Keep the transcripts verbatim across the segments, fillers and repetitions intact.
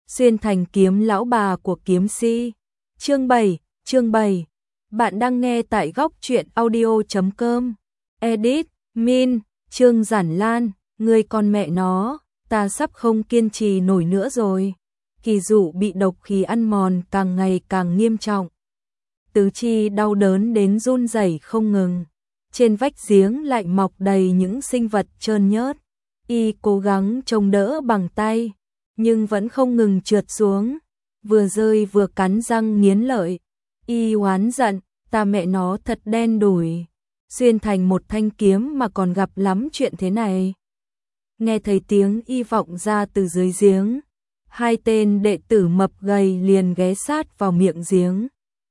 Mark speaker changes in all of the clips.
Speaker 1: Xuyên thành kiếm lão bà của kiếm si. Chương bảy, chương bảy. Bạn đang nghe tại góc truyện audio chấm com. Edit, Min, Trương Giản Lan, người con mẹ nó, ta sắp không kiên trì nổi nữa rồi. Kỳ Dụ bị độc khí ăn mòn càng ngày càng nghiêm trọng. Tứ chi đau đớn đến run rẩy không ngừng. Trên vách giếng lại mọc đầy những sinh vật trơn nhớt. Y cố gắng chống đỡ bằng tay, nhưng vẫn không ngừng trượt xuống, vừa rơi vừa cắn răng nghiến lợi. Y oán giận, ta mẹ nó thật đen đủi, xuyên thành một thanh kiếm mà còn gặp lắm chuyện thế này. Nghe thấy tiếng y vọng ra từ dưới giếng, hai tên đệ tử mập gầy liền ghé sát vào miệng giếng.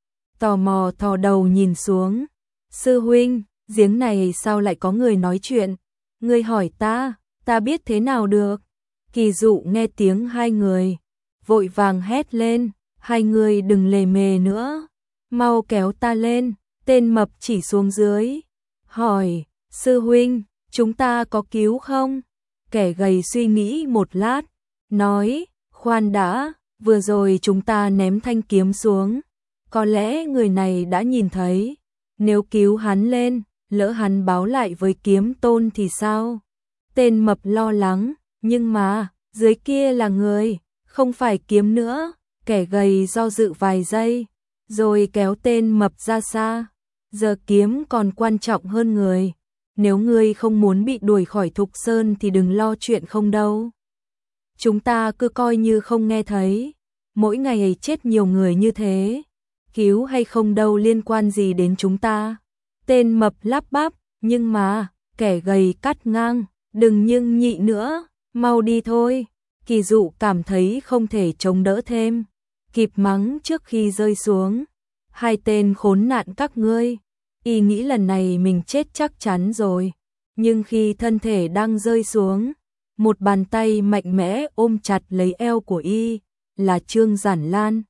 Speaker 1: Tò mò thò đầu nhìn xuống. Sư huynh, giếng này sao lại có người nói chuyện? Ngươi hỏi ta, ta biết thế nào được? Kỳ Dụ nghe tiếng hai người, vội vàng hét lên, hai người đừng lề mề nữa, mau kéo ta lên. Tên mập chỉ xuống dưới, hỏi, sư huynh, chúng ta có cứu không? Kẻ gầy suy nghĩ một lát, nói, khoan đã, vừa rồi chúng ta ném thanh kiếm xuống, có lẽ người này đã nhìn thấy, nếu cứu hắn lên, lỡ hắn báo lại với kiếm tôn thì sao? Tên mập lo lắng, nhưng mà, dưới kia là người, không phải kiếm nữa. Kẻ gầy do dự vài giây, rồi kéo tên mập ra xa. Giờ kiếm còn quan trọng hơn người, nếu ngươi không muốn bị đuổi khỏi Thục Sơn thì đừng lo chuyện không đâu. Chúng ta cứ coi như không nghe thấy, mỗi ngày chết nhiều người như thế, cứu hay không đâu liên quan gì đến chúng ta. Tên mập lắp bắp, nhưng mà, kẻ gầy cắt ngang, đừng nhưng nhị nữa, mau đi thôi. Kỳ Dụ cảm thấy không thể chống đỡ thêm, kịp mắng trước khi rơi xuống. Hai tên khốn nạn các ngươi, y nghĩ lần này mình chết chắc chắn rồi, nhưng khi thân thể đang rơi xuống, một bàn tay mạnh mẽ ôm chặt lấy eo của y, là Trương Giản Lan.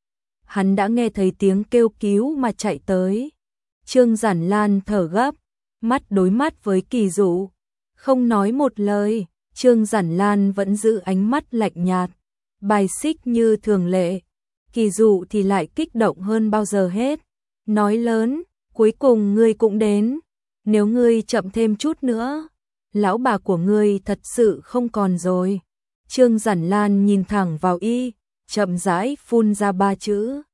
Speaker 1: Hắn đã nghe thấy tiếng kêu cứu mà chạy tới. Trương Giản Lan thở gấp, mắt đối mắt với Kỳ Dụ, không nói một lời. Trương Giản Lan vẫn giữ ánh mắt lạnh nhạt, bài xích như thường lệ. Kỳ Dụ thì lại kích động hơn bao giờ hết, nói lớn, cuối cùng ngươi cũng đến, nếu ngươi chậm thêm chút nữa, lão bà của ngươi thật sự không còn rồi. Trương Giản Lan nhìn thẳng vào y, chậm rãi phun ra ba chữ.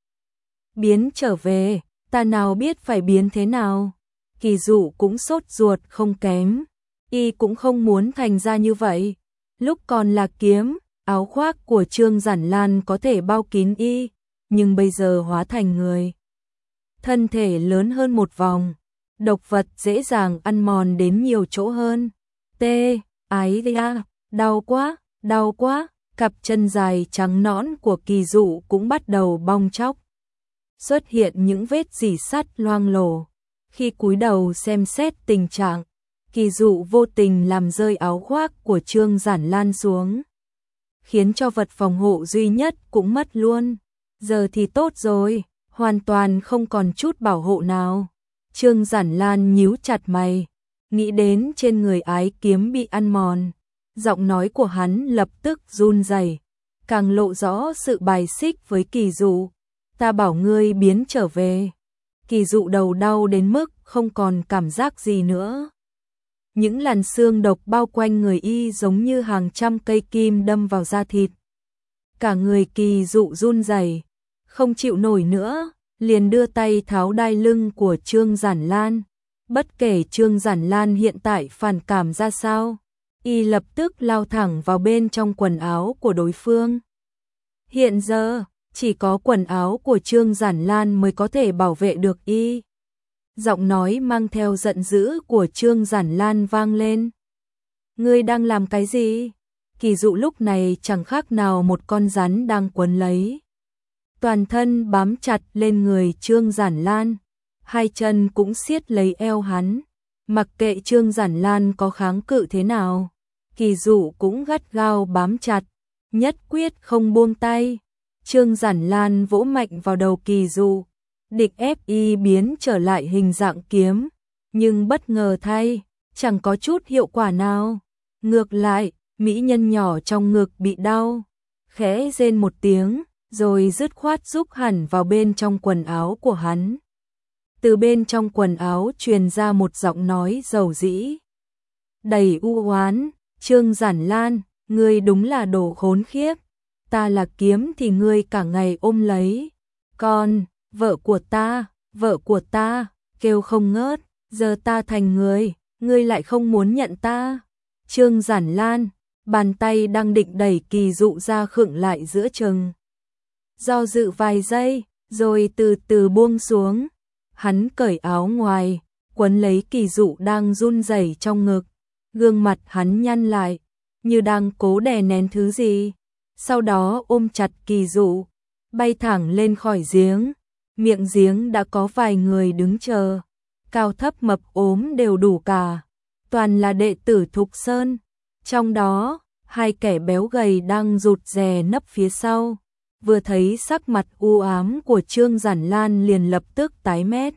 Speaker 1: Biến trở về, ta nào biết phải biến thế nào. Kỳ Dụ cũng sốt ruột không kém. Y cũng không muốn thành ra như vậy. Lúc còn là kiếm, áo khoác của Trương Giản Lan có thể bao kín y, nhưng bây giờ hóa thành người. Thân thể lớn hơn một vòng, độc vật dễ dàng ăn mòn đến nhiều chỗ hơn. Tê, ái da, đau quá, đau quá, cặp chân dài trắng nõn của Kỳ Dụ cũng bắt đầu bong tróc. Xuất hiện những vết rỉ sắt loang lổ. Khi cúi đầu xem xét tình trạng, Kỳ Dụ vô tình làm rơi áo khoác của Trương Giản Lan xuống, khiến cho vật phòng hộ duy nhất cũng mất luôn. Giờ thì tốt rồi, hoàn toàn không còn chút bảo hộ nào. Trương Giản Lan nhíu chặt mày, nghĩ đến trên người ái kiếm bị ăn mòn, giọng nói của hắn lập tức run rẩy, càng lộ rõ sự bài xích với Kỳ Dụ. Ta bảo ngươi biến trở về. Kỳ Dụ đầu đau đến mức không còn cảm giác gì nữa. Những làn xương độc bao quanh người y giống như hàng trăm cây kim đâm vào da thịt. Cả người Kỳ Dụ run rẩy, không chịu nổi nữa, liền đưa tay tháo đai lưng của Trương Giản Lan. Bất kể Trương Giản Lan hiện tại phản cảm ra sao, y lập tức lao thẳng vào bên trong quần áo của đối phương. Hiện giờ, chỉ có quần áo của Trương Giản Lan mới có thể bảo vệ được y. Giọng nói mang theo giận dữ của Trương Giản Lan vang lên. Ngươi đang làm cái gì? Kỳ Dụ lúc này chẳng khác nào một con rắn đang quấn lấy. Toàn thân bám chặt lên người Trương Giản Lan, hai chân cũng siết lấy eo hắn. Mặc kệ Trương Giản Lan có kháng cự thế nào, Kỳ Dụ cũng gắt gao bám chặt, nhất quyết không buông tay. Trương Giản Lan vỗ mạnh vào đầu Kỳ Dụ, định ép y biến trở lại hình dạng kiếm, nhưng bất ngờ thay, chẳng có chút hiệu quả nào. Ngược lại, mỹ nhân nhỏ trong ngực bị đau, khẽ rên một tiếng, rồi dứt khoát rúc hẳn vào bên trong quần áo của hắn. Từ bên trong quần áo truyền ra một giọng nói dầu dĩ, đầy u oán, Trương Giản Lan, ngươi đúng là đồ khốn khiếp, ta là kiếm thì ngươi cả ngày ôm lấy, con, vợ của ta, vợ của ta, kêu không ngớt, giờ ta thành người, ngươi lại không muốn nhận ta. Trương Giản Lan, bàn tay đang định đẩy Kỳ Dụ ra khựng lại giữa chừng. Do dự vài giây, rồi từ từ buông xuống. Hắn cởi áo ngoài, quấn lấy Kỳ Dụ đang run rẩy trong ngực. Gương mặt hắn nhăn lại, như đang cố đè nén thứ gì. Sau đó ôm chặt Kỳ Dụ, bay thẳng lên khỏi giếng. Miệng giếng đã có vài người đứng chờ. Cao thấp mập ốm đều đủ cả. Toàn là đệ tử Thục Sơn. Trong đó, hai kẻ béo gầy đang rụt rè nấp phía sau. Vừa thấy sắc mặt u ám của Trương Giản Lan liền lập tức tái mét.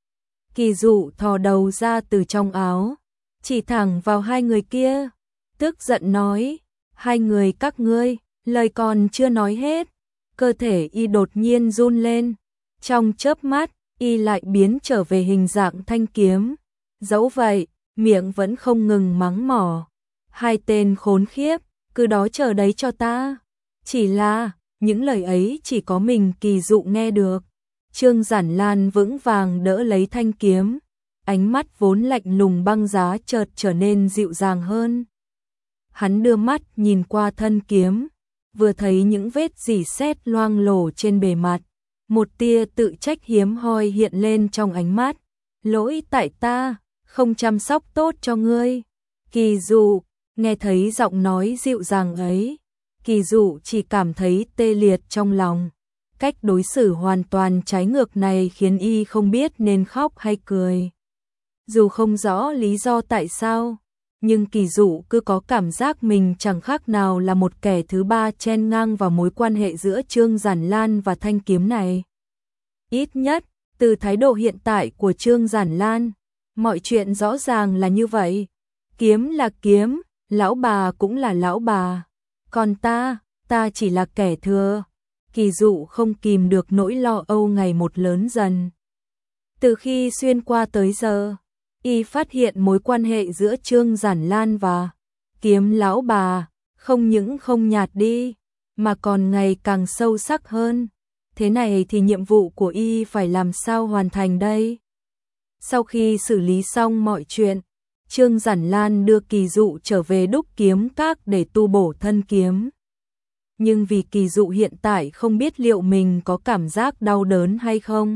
Speaker 1: Kỳ Dụ thò đầu ra từ trong áo, chỉ thẳng vào hai người kia, tức giận nói, hai người các ngươi, lời còn chưa nói hết, cơ thể y đột nhiên run lên, trong chớp mắt, y lại biến trở về hình dạng thanh kiếm, dẫu vậy, miệng vẫn không ngừng mắng mỏ, hai tên khốn khiếp, cứ đó chờ đấy cho ta, chỉ là, những lời ấy chỉ có mình Kỳ Dụ nghe được. Trương Giản Lan vững vàng đỡ lấy thanh kiếm, ánh mắt vốn lạnh lùng băng giá chợt trở nên dịu dàng hơn. Hắn đưa mắt nhìn qua thân kiếm, vừa thấy những vết rỉ sét loang lổ trên bề mặt, một tia tự trách hiếm hoi hiện lên trong ánh mắt. Lỗi tại ta, không chăm sóc tốt cho ngươi. Kỳ Dụ, nghe thấy giọng nói dịu dàng ấy, Kỳ Dụ chỉ cảm thấy tê liệt trong lòng. Cách đối xử hoàn toàn trái ngược này khiến y không biết nên khóc hay cười. Dù không rõ lý do tại sao, nhưng Kỳ Dụ cứ có cảm giác mình chẳng khác nào là một kẻ thứ ba chen ngang vào mối quan hệ giữa Trương Giản Lan và thanh kiếm này. Ít nhất, từ thái độ hiện tại của Trương Giản Lan, mọi chuyện rõ ràng là như vậy. Kiếm là kiếm, lão bà cũng là lão bà. Còn ta, ta chỉ là kẻ thừa. Kỳ Dụ không kìm được nỗi lo âu ngày một lớn dần. Từ khi xuyên qua tới giờ, y phát hiện mối quan hệ giữa Trương Giản Lan và kiếm lão bà không những không nhạt đi, mà còn ngày càng sâu sắc hơn. Thế này thì nhiệm vụ của y phải làm sao hoàn thành đây? Sau khi xử lý xong mọi chuyện, Trương Giản Lan đưa Kỳ Dụ trở về Đúc Kiếm Các để tu bổ thân kiếm. Nhưng vì Kỳ Dụ hiện tại không biết liệu mình có cảm giác đau đớn hay không.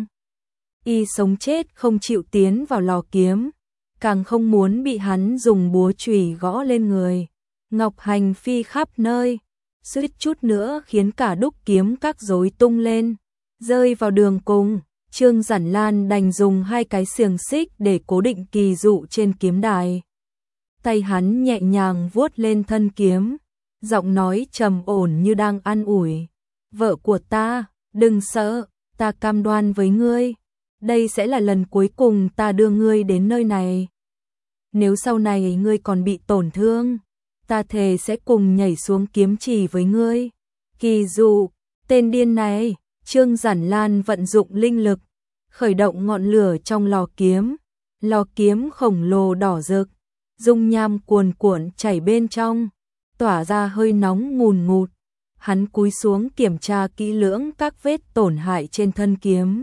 Speaker 1: Y sống chết không chịu tiến vào lò kiếm, càng không muốn bị hắn dùng búa chùy gõ lên người. Ngọc hành phi khắp nơi, suýt chút nữa khiến cả Đúc Kiếm Các rối tung lên. Rơi vào đường cùng, Trương Giản Lan đành dùng hai cái xiềng xích để cố định Kỳ Dụ trên kiếm đài. Tay hắn nhẹ nhàng vuốt lên thân kiếm, giọng nói trầm ổn như đang an ủi. Vợ của ta, đừng sợ, ta cam đoan với ngươi. Đây sẽ là lần cuối cùng ta đưa ngươi đến nơi này. Nếu sau này ngươi còn bị tổn thương, ta thề sẽ cùng nhảy xuống kiếm chỉ với ngươi. Kỳ Dụ, tên điên này. Trương Giản Lan vận dụng linh lực, khởi động ngọn lửa trong lò kiếm. Lò kiếm khổng lồ đỏ rực, dung nham cuồn cuộn chảy bên trong, tỏa ra hơi nóng ngùn ngụt. Hắn cúi xuống kiểm tra kỹ lưỡng các vết tổn hại trên thân kiếm,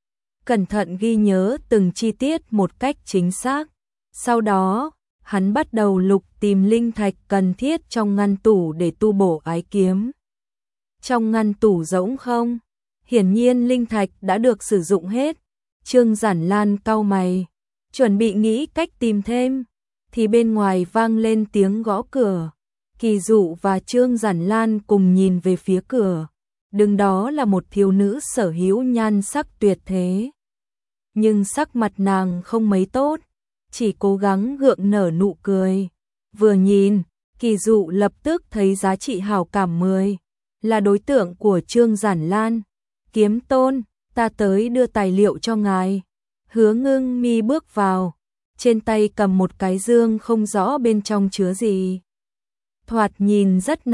Speaker 1: cẩn thận ghi nhớ từng chi tiết một cách chính xác. Sau đó, hắn bắt đầu lục tìm linh thạch cần thiết trong ngăn tủ để tu bổ ái kiếm. Trong ngăn tủ rỗng không, hiển nhiên linh thạch đã được sử dụng hết. Trương Giản Lan cau mày, chuẩn bị nghĩ cách tìm thêm, thì bên ngoài vang lên tiếng gõ cửa. Kỳ Dụ và Trương Giản Lan cùng nhìn về phía cửa. Đứng đó là một thiếu nữ sở hữu nhan sắc tuyệt thế. Nhưng sắc mặt nàng không mấy tốt, chỉ cố gắng gượng nở nụ cười. Vừa nhìn, Kỳ Dụ lập tức thấy giá trị hảo cảm mười, là đối tượng của Trương Giản Lan. Kiếm tôn, ta tới đưa tài liệu cho ngài. Hứa Ngưng Mi bước vào, trên tay cầm một cái dương không rõ bên trong chứa gì. Thoạt nhìn rất nặng,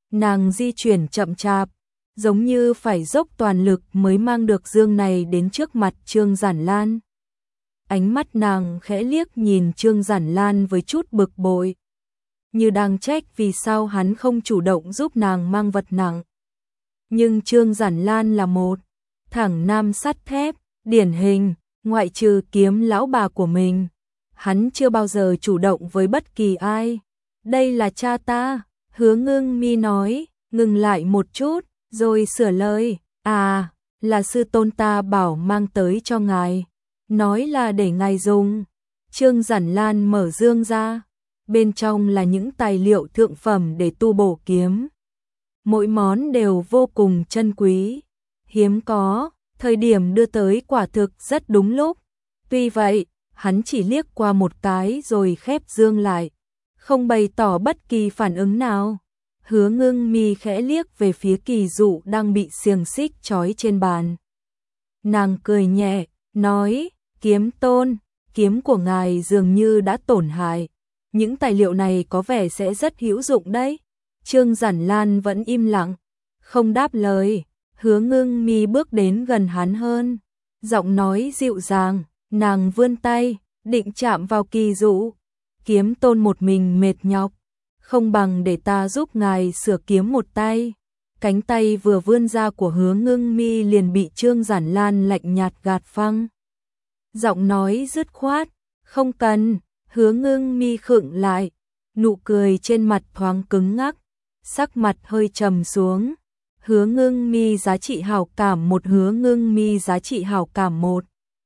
Speaker 1: nàng di chuyển chậm chạp, giống như phải dốc toàn lực mới mang được dương này đến trước mặt Trương Giản Lan. Ánh mắt nàng khẽ liếc nhìn Trương Giản Lan với chút bực bội, như đang trách vì sao hắn không chủ động giúp nàng mang vật nặng. Nhưng Trương Giản Lan là một thẳng nam sắt thép, điển hình, ngoại trừ Kiếm lão bà của mình, hắn chưa bao giờ chủ động với bất kỳ ai. Đây là cha ta, Hứa Ngưng Mi nói, ngừng lại một chút, rồi sửa lời, à, là sư tôn ta bảo mang tới cho ngài, nói là để ngài dùng. Trương Giản Lan mở dương ra, bên trong là những tài liệu thượng phẩm để tu bổ kiếm. Mỗi món đều vô cùng chân quý, hiếm có, thời điểm đưa tới quả thực rất đúng lúc. Tuy vậy, hắn chỉ liếc qua một cái rồi khép dương lại, không bày tỏ bất kỳ phản ứng nào. Hứa Ngưng Mi khẽ liếc về phía Kỳ Dụ đang bị xiềng xích trói trên bàn. Nàng cười nhẹ, nói, Kiếm tôn, kiếm của ngài dường như đã tổn hại. Những tài liệu này có vẻ sẽ rất hữu dụng đấy. Trương Giản Lan vẫn im lặng, không đáp lời. Hứa Ngưng Mi bước đến gần hắn hơn, giọng nói dịu dàng, nàng vươn tay, định chạm vào Kỳ Dụ. Kiếm tôn một mình mệt nhọc, không bằng để ta giúp ngài sửa kiếm một tay. Cánh tay vừa vươn ra của Hứa Ngưng Mi liền bị Trương Giản Lan lạnh nhạt gạt phăng. Giọng nói dứt khoát, không cần. Hứa Ngưng Mi khựng lại, nụ cười trên mặt thoáng cứng ngắc, sắc mặt hơi trầm xuống. Hứa Ngưng Mi giá trị hảo cảm một, Hứa Ngưng Mi giá trị hảo cảm một.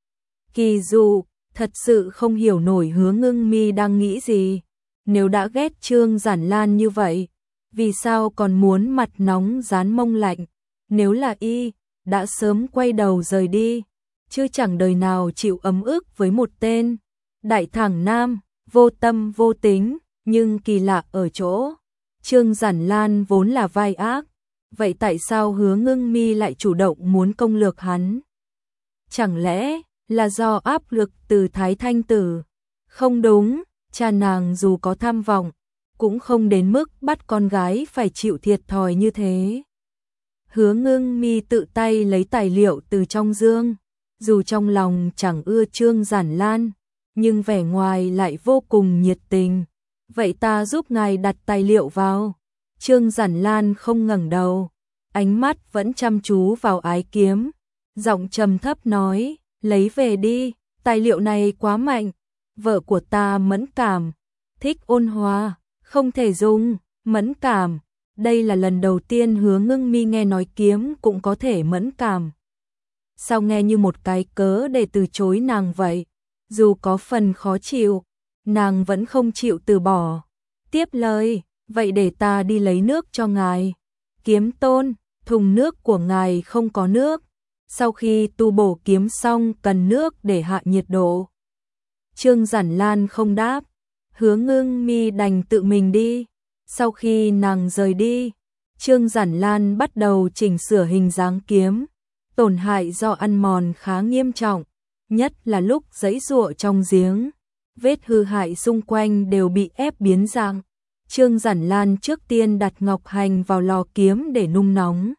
Speaker 1: Kỳ Dụ thật sự không hiểu nổi Hứa Ngưng Mi đang nghĩ gì. Nếu đã ghét Trương Giản Lan như vậy, vì sao còn muốn mặt nóng dán mông lạnh? Nếu là y, đã sớm quay đầu rời đi, chứ chẳng đời nào chịu ấm ức với một tên đại thẳng nam, vô tâm vô tính. Nhưng kỳ lạ ở chỗ, Trương Giản Lan vốn là vai ác, vậy tại sao Hứa Ngưng Mi lại chủ động muốn công lược hắn? Chẳng lẽ là do áp lực từ Thái Thanh Tử? Không đúng, cha nàng dù có tham vọng, cũng không đến mức bắt con gái phải chịu thiệt thòi như thế. Hứa Ngưng Mi tự tay lấy tài liệu từ trong dương, dù trong lòng chẳng ưa Trương Giản Lan, nhưng vẻ ngoài lại vô cùng nhiệt tình. Vậy ta giúp ngài đặt tài liệu vào. Trương Giản Lan không ngẩng đầu, ánh mắt vẫn chăm chú vào ái kiếm, giọng trầm thấp nói, lấy về đi, tài liệu này quá mạnh, vợ của ta mẫn cảm, thích ôn hòa, không thể dùng. Mẫn cảm, đây là lần đầu tiên Hứa Ngưng Mi nghe nói kiếm cũng có thể mẫn cảm. Sao nghe như một cái cớ để từ chối nàng vậy? Dù có phần khó chịu, nàng vẫn không chịu từ bỏ. Tiếp lời, vậy để ta đi lấy nước cho ngài. Kiếm tôn, thùng nước của ngài không có nước. Sau khi tu bổ kiếm xong cần nước để hạ nhiệt độ. Trương Giản Lan không đáp, Hứa Ngưng Mi đành tự mình đi. Sau khi nàng rời đi, Trương Giản Lan bắt đầu chỉnh sửa hình dáng kiếm. Tổn hại do ăn mòn khá nghiêm trọng, nhất là lúc giãy giụa trong giếng. Vết hư hại xung quanh đều bị ép biến dạng. Trương Giản Lan trước tiên đặt ngọc hành vào lò kiếm để nung nóng.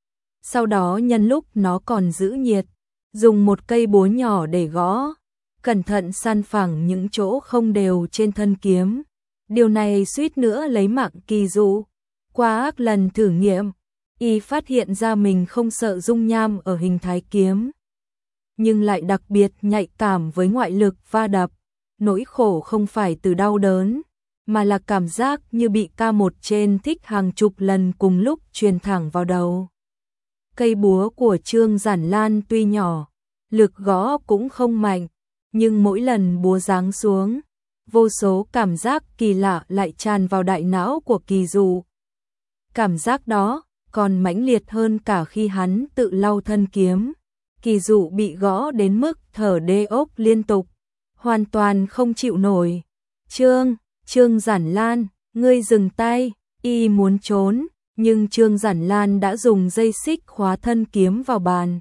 Speaker 1: Sau đó nhân lúc nó còn giữ nhiệt, dùng một cây búa nhỏ để gõ, cẩn thận san phẳng những chỗ không đều trên thân kiếm. Điều này suýt nữa lấy mạng Kỳ Dụ. Qua ác lần thử nghiệm, y phát hiện ra mình không sợ dung nham ở hình thái kiếm, nhưng lại đặc biệt nhạy cảm với ngoại lực va đập. Nỗi khổ không phải từ đau đớn, mà là cảm giác như bị ca một trên thích hàng chục lần cùng lúc truyền thẳng vào đầu. Cây búa của Trương Giản Lan tuy nhỏ, lực gõ cũng không mạnh, nhưng mỗi lần búa giáng xuống, vô số cảm giác kỳ lạ lại tràn vào đại não của Kỳ Dụ. Cảm giác đó còn mãnh liệt hơn cả khi hắn tự lau thân kiếm. Kỳ Dụ bị gõ đến mức thở đê ốc liên tục, hoàn toàn không chịu nổi. Trương, Trương Giản Lan, ngươi dừng tay. Y muốn trốn, nhưng Trương Giản Lan đã dùng dây xích khóa thân kiếm vào bàn.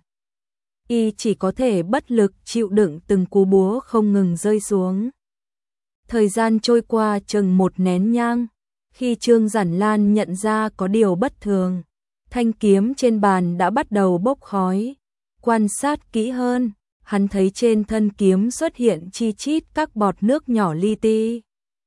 Speaker 1: Y chỉ có thể bất lực chịu đựng từng cú búa không ngừng rơi xuống. Thời gian trôi qua chừng một nén nhang, Khi Trương Giản Lan nhận ra có điều bất thường, thanh kiếm trên bàn đã bắt đầu bốc khói. Quan sát kỹ hơn, hắn thấy trên thân kiếm xuất hiện chi chít các bọt nước nhỏ li ti.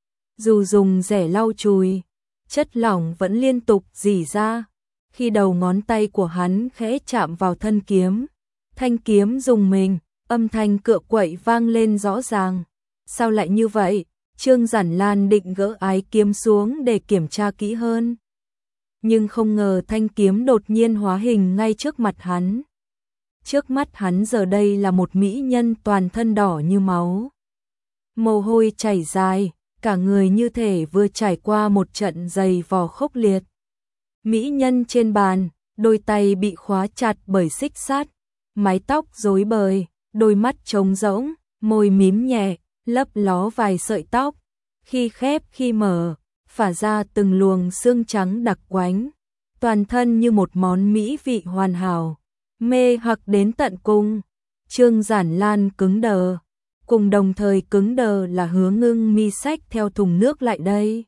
Speaker 1: Dù dùng rẻ lau chùi, chất lỏng vẫn liên tục rỉ ra. Khi đầu ngón tay của hắn khẽ chạm vào thân kiếm, thanh kiếm rùng mình, âm thanh cựa quậy vang lên rõ ràng. Sao lại như vậy? Trương Giản Lan định gỡ ái kiếm xuống để kiểm tra kỹ hơn. Nhưng không ngờ thanh kiếm đột nhiên hóa hình ngay trước mặt hắn. Trước mắt hắn giờ đây là một mỹ nhân toàn thân đỏ như máu. Mồ hôi chảy dài, cả người như thể vừa trải qua một trận giày vò khốc liệt. Mỹ nhân trên bàn, đôi tay bị khóa chặt bởi xích sắt, mái tóc rối bời, đôi mắt trống rỗng, môi mím nhẹ, lấp ló vài sợi tóc. Khi khép khi mở, phả ra từng luồng xương trắng đặc quánh. Toàn thân như một món mỹ vị hoàn hảo, mê hoặc đến tận cùng. Trương Giản Lan cứng đờ, cùng đồng thời cứng đờ là Hứa Ngưng Mi xách theo thùng nước lại đây.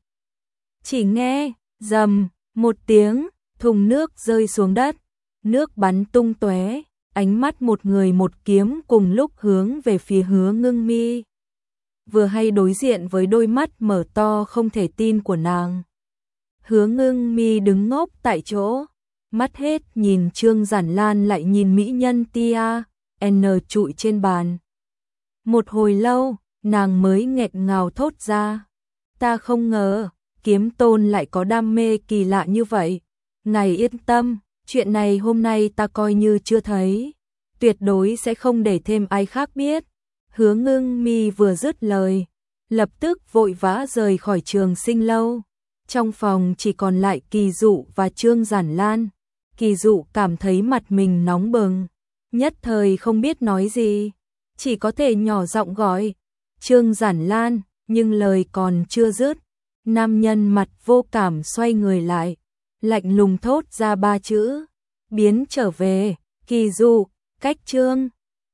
Speaker 1: Chỉ nghe rầm một tiếng, thùng nước rơi xuống đất, nước bắn tung tóe, ánh mắt một người một kiếm cùng lúc hướng về phía Hứa Ngưng Mi. Vừa hay đối diện với đôi mắt mở to không thể tin của nàng. Hứa Ngưng Mi đứng ngốc tại chỗ, mắt hết nhìn Trương Giản Lan lại nhìn mỹ nhân Tia N trụi trên bàn. Một hồi lâu, nàng mới nghẹn ngào thốt ra: "Ta không ngờ, Kiếm Tôn lại có đam mê kỳ lạ như vậy. Ngài yên tâm, chuyện này hôm nay ta coi như chưa thấy, tuyệt đối sẽ không để thêm ai khác biết." Hứa Ngưng Mi vừa dứt lời, lập tức vội vã rời khỏi Trường Sinh lâu. Trong phòng chỉ còn lại Kỳ Dụ và Trương Giản Lan. Kỳ Dụ cảm thấy mặt mình nóng bừng, nhất thời không biết nói gì, chỉ có thể nhỏ giọng gọi Trương Giản Lan, nhưng lời còn chưa dứt, nam nhân mặt vô cảm xoay người lại, lạnh lùng thốt ra ba chữ: "Biến trở về." Kỳ Dụ, cách Trương